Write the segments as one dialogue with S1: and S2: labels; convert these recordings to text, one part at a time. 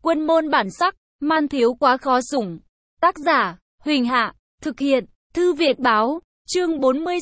S1: Quân môn bản sắc, man thiếu quá khó sủng. Tác giả, Huỳnh Hạ, thực hiện, Thư Viện Báo, chương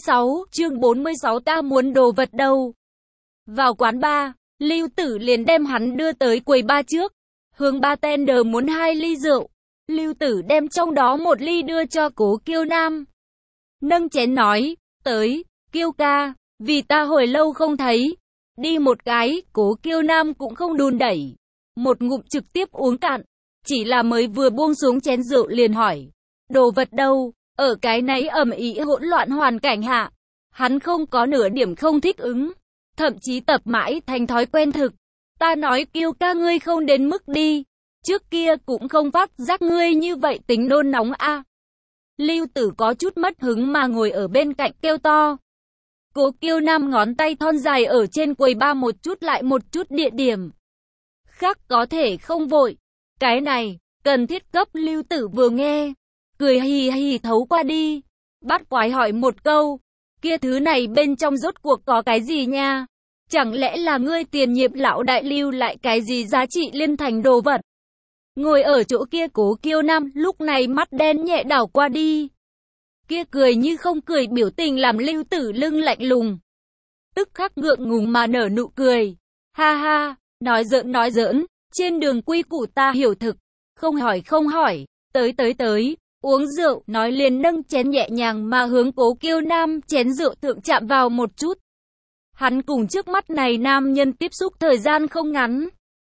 S1: 46 ta muốn đồ vật đâu. Vào quán bar, Lưu Tử liền đem hắn đưa tới quầy bar trước, hướng bartender muốn 2 ly rượu. Lưu Tử đem trong đó 1 ly đưa cho Cố Kiêu Nam. Nâng chén nói, tới, Kiêu ca, vì ta hồi lâu không thấy. Đi một cái, Cố Kiêu Nam cũng không đùn đẩy. Một ngụm trực tiếp uống cạn. Chỉ là mới vừa buông xuống chén rượu liền hỏi, đồ vật đâu? Ở cái nấy ầm ĩ hỗn loạn hoàn cảnh hạ, hắn không có nửa điểm không thích ứng. Thậm chí tập mãi thành thói quen thực. Ta nói Kiêu ca ngươi không đến mức đi. Trước kia cũng không phát giác ngươi như vậy tính nôn nóng a. Lưu Tử có chút mất hứng mà ngồi ở bên cạnh kêu to. Cố Kiêu Nam ngón tay thon dài ở trên quầy bar một chút lại một chút địa điểm. Khác có thể không vội. Cái này, cần thiết cấp. Lưu Tử vừa nghe, cười hì hì thấu qua đi. Bắt quái hỏi một câu, kia thứ này bên trong rốt cuộc có cái gì nha? Chẳng lẽ là ngươi tiền nhiệm lão đại lưu lại cái gì giá trị liên thành đồ vật? Ngồi ở chỗ kia Cố Kiêu Nam lúc này mắt đen nhẹ đảo qua đi. Kia cười như không cười biểu tình làm Lưu Tử lưng lạnh lùng. Tức khắc ngượng ngùng mà nở nụ cười. Ha ha, nói giỡn, trên đường quy củ ta hiểu thực. Không hỏi, tới, uống rượu, nói liền nâng chén nhẹ nhàng mà hướng Cố Kiêu Nam chén rượu thượng chạm vào một chút. Hắn cùng trước mắt này nam nhân tiếp xúc thời gian không ngắn.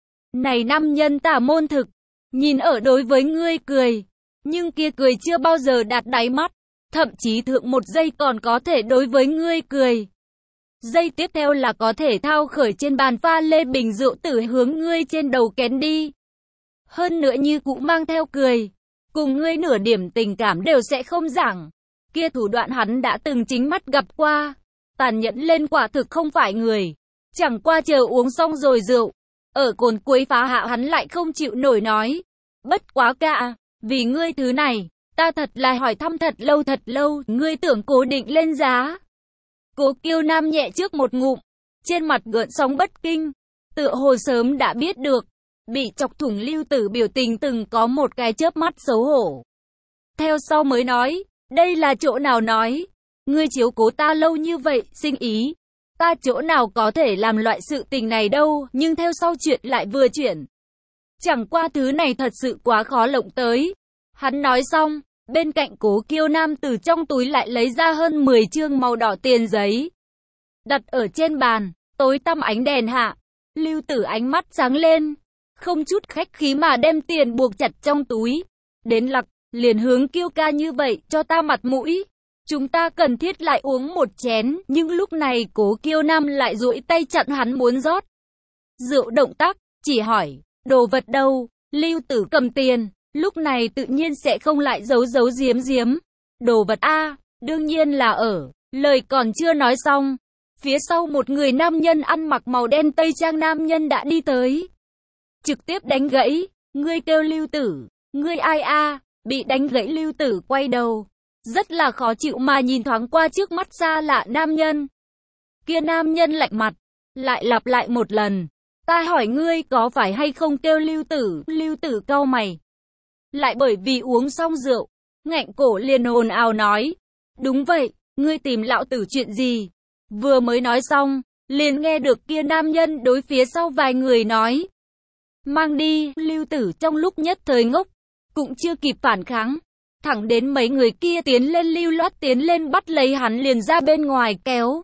S1: Này nam nhân tà môn thực, nhìn ở đối với ngươi cười, nhưng kia cười chưa bao giờ đạt đáy mắt, thậm chí thượng một giây còn có thể đối với ngươi cười. Giây tiếp theo là có thể thao khởi trên bàn pha lê bình rượu tử hướng ngươi trên đầu kén đi. Hơn nữa như cũng mang theo cười, cùng ngươi nửa điểm tình cảm đều sẽ không giảng. Kia thủ đoạn hắn đã từng chính mắt gặp qua, tàn nhẫn lên quả thực không phải người. Chẳng qua chờ uống xong rồi rượu, ở cồn quấy phá hạ hắn lại không chịu nổi nói. Bất quá cả, vì ngươi thứ này, ta thật là hỏi thăm thật lâu, ngươi tưởng cố định lên giá. Cố Kiêu Nam nhẹ trước một ngụm, trên mặt gợn sóng bất kinh, tựa hồ sớm đã biết được. Bị chọc thủng Lưu Tử biểu tình từng có một cái chớp mắt xấu hổ. Theo sau mới nói, đây là chỗ nào nói, ngươi chiếu cố ta lâu như vậy, sinh ý. Ta chỗ nào có thể làm loại sự tình này đâu, nhưng theo sau chuyện lại vừa chuyển. Chẳng qua thứ này thật sự quá khó lộng tới. Hắn nói xong, bên cạnh Cố Kiêu Nam từ trong túi lại lấy ra hơn 10 chương màu đỏ tiền giấy. Đặt ở trên bàn, tối tăm ánh đèn hạ, Lưu Tử ánh mắt sáng lên. Không chút khách khí mà đem tiền buộc chặt trong túi. Đến lặc, liền hướng Kiêu ca như vậy, cho ta mặt mũi. Chúng ta cần thiết lại uống một chén, nhưng lúc này Cố Kiêu Nam lại duỗi tay chặn hắn muốn rót rượu động tác, chỉ hỏi, đồ vật đâu? Lưu Tử cầm tiền, lúc này tự nhiên sẽ không lại giấu giếm. Đồ vật a, đương nhiên là ở. Lời còn chưa nói xong, phía sau một người nam nhân ăn mặc màu đen tây trang nam nhân đã đi tới. Trực tiếp đánh gãy, ngươi kêu Lưu Tử, ngươi ai a? Bị đánh gãy Lưu Tử quay đầu, rất là khó chịu mà nhìn thoáng qua trước mắt xa lạ nam nhân. Kia nam nhân lạnh mặt, lại lặp lại một lần, ta hỏi ngươi có phải hay không kêu Lưu Tử? Lưu Tử cau mày, lại bởi vì uống xong rượu, ngạnh cổ liền ồn ào nói, đúng vậy, ngươi tìm lão tử chuyện gì? Vừa mới nói xong, liền nghe được kia nam nhân đối phía sau vài người nói, mang đi. Lưu Tử trong lúc nhất thời ngốc, cũng chưa kịp phản kháng, thẳng đến mấy người kia tiến lên lưu loát tiến lên bắt lấy hắn liền ra bên ngoài kéo.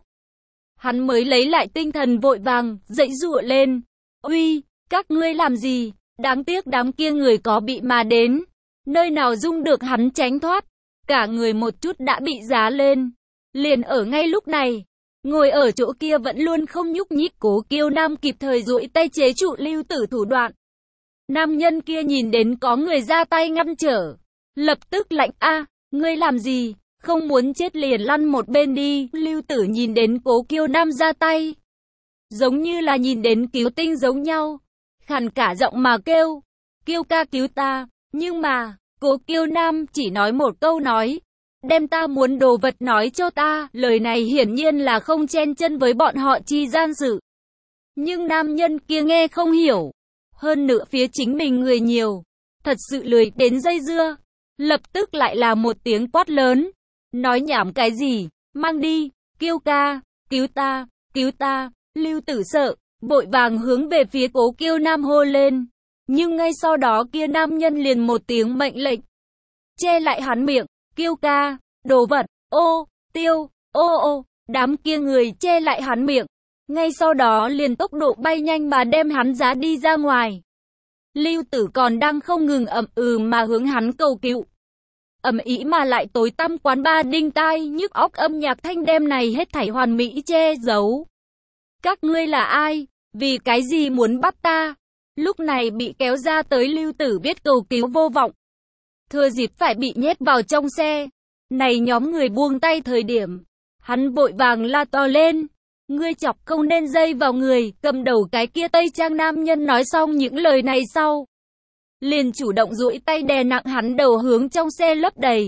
S1: Hắn mới lấy lại tinh thần vội vàng, dãy giụa lên, uy, các ngươi làm gì? Đáng tiếc đám kia người có bị mà đến, nơi nào dung được hắn tránh thoát, cả người một chút đã bị giá lên. Liền ở ngay lúc này, ngồi ở chỗ kia vẫn luôn không nhúc nhích Cố Kiêu Nam kịp thời duỗi tay chế trụ Lưu Tử thủ đoạn. Nam nhân kia nhìn đến có người ra tay ngăn trở, lập tức lạnh a, ngươi làm gì, không muốn chết liền lăn một bên đi. Lưu Tử nhìn đến Cố Kiêu Nam ra tay, giống như là nhìn đến cứu tinh giống nhau, khàn cả giọng mà kêu, Kiêu ca cứu ta. Nhưng mà, Cố Kiêu Nam chỉ nói một câu nói, đem ta muốn đồ vật nói cho ta. Lời này hiển nhiên là không chen chân với bọn họ chi gian sự. Nhưng nam nhân kia nghe không hiểu, Hơn nữa phía chính mình người nhiều, thật sự lười đến dây dưa. Lập tức lại là một tiếng quát lớn. Nói nhảm cái gì, mang đi, Kiêu ca, cứu ta, cứu ta. Lưu Tử sợ, vội vàng hướng về phía Cố Kiêu Nam hô lên. Nhưng ngay sau đó kia nam nhân liền một tiếng mệnh lệnh. Che lại hắn miệng, Kiêu ca, đồ vật, ô, tiêu, ô. Đám kia người che lại hắn miệng. Ngay sau đó liền tốc độ bay nhanh mà đem hắn giá đi ra ngoài. Lưu Tử còn đang không ngừng ậm mà hướng hắn cầu cứu. Ầm ĩ mà lại tối tăm quán bar đinh tai nhức óc âm nhạc thanh đêm này hết thảy hoàn mỹ che giấu. Các ngươi là ai? Vì cái gì muốn bắt ta? Lúc này bị kéo ra tới Lưu Tử biết cầu cứu vô vọng. Thừa dịp phải bị nhét vào trong xe. Này nhóm người buông tay thời điểm. Hắn vội vàng la to lên. Ngươi chọc không nên dây vào người, cầm đầu cái kia Tây Trang nam nhân nói xong những lời này sau. Liền chủ động duỗi tay đè nặng hắn đầu hướng trong xe lấp đầy.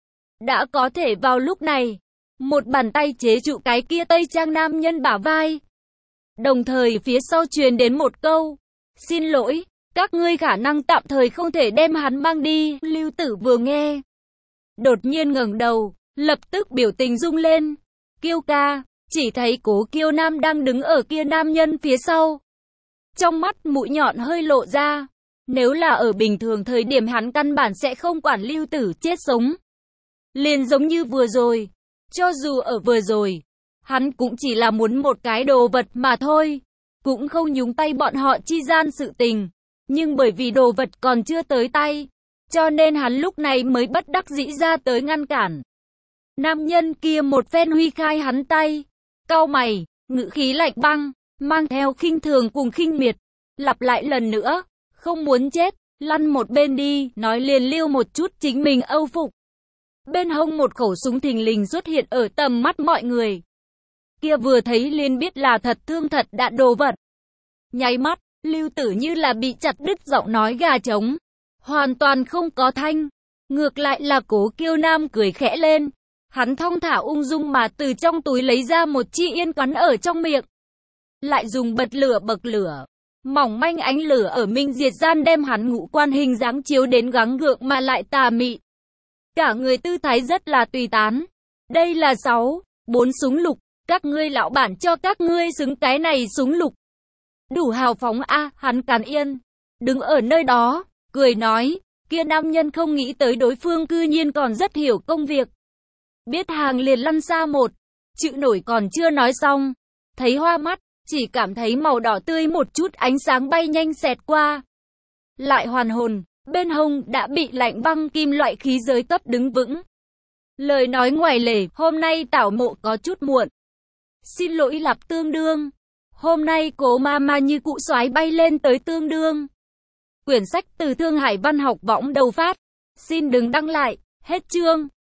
S1: Đã có thể vào lúc này, một bàn tay chế trụ cái kia Tây Trang nam nhân bả vai. Đồng thời phía sau truyền đến một câu. Xin lỗi, các ngươi khả năng tạm thời không thể đem hắn mang đi. Lưu Tử vừa nghe. Đột nhiên ngẩng đầu, lập tức biểu tình rung lên. Kiêu ca, chỉ thấy Cố Kiêu Nam đang đứng ở kia nam nhân phía sau. Trong mắt mũi nhọn hơi lộ ra. Nếu là ở bình thường thời điểm hắn căn bản sẽ không quản Lưu Tử chết sống. Liền giống như vừa rồi. Cho dù ở vừa rồi, hắn cũng chỉ là muốn một cái đồ vật mà thôi. Cũng không nhúng tay bọn họ chi gian sự tình. Nhưng bởi vì đồ vật còn chưa tới tay, cho nên hắn lúc này mới bất đắc dĩ ra tới ngăn cản. Nam nhân kia một phen huy khai hắn tay. Cau mày, ngữ khí lạnh băng, mang theo khinh thường cùng khinh miệt. Lặp lại lần nữa. Không muốn chết, lăn một bên đi, nói liền lưu một chút chính mình âu phục. Bên hông một khẩu súng thình lình xuất hiện ở tầm mắt mọi người. Kia vừa thấy liền biết là thật thương thật đạn đồ vật. Nháy mắt, Lưu Tử như là bị chặt đứt giọng nói gà trống. Hoàn toàn không có thanh. Ngược lại là Cố Kiêu Nam cười khẽ lên. Hắn thong thả ung dung mà từ trong túi lấy ra một chi yên cắn ở trong miệng. Lại dùng bật lửa bậc lửa. Mỏng manh ánh lửa ở minh diệt gian đem hắn ngũ quan hình dáng chiếu đến gắng gượng mà lại tà mị. Cả người tư thái rất là tùy tán. Đây là 4 súng lục. Các ngươi lão bản cho các ngươi xứng cái này súng lục. Đủ hào phóng a. Hắn càn yên. Đứng ở nơi đó, cười nói. Kia nam nhân không nghĩ tới đối phương cư nhiên còn rất hiểu công việc. Biết hàng liền lăn xa một. Chữ nổi còn chưa nói xong. Thấy hoa mắt. Chỉ cảm thấy màu đỏ tươi một chút ánh sáng bay nhanh xẹt qua. Lại hoàn hồn, bên hông đã bị lạnh băng kim loại khí giới cấp đứng vững. Lời nói ngoài lề, hôm nay tảo mộ có chút muộn. Xin lỗi Lạp Tương Đương. Hôm nay Cố Mama như cụ xoái bay lên tới Tương Đương. Quyển sách từ Thương Hải Văn học võng đầu phát. Xin đừng đăng lại, hết chương.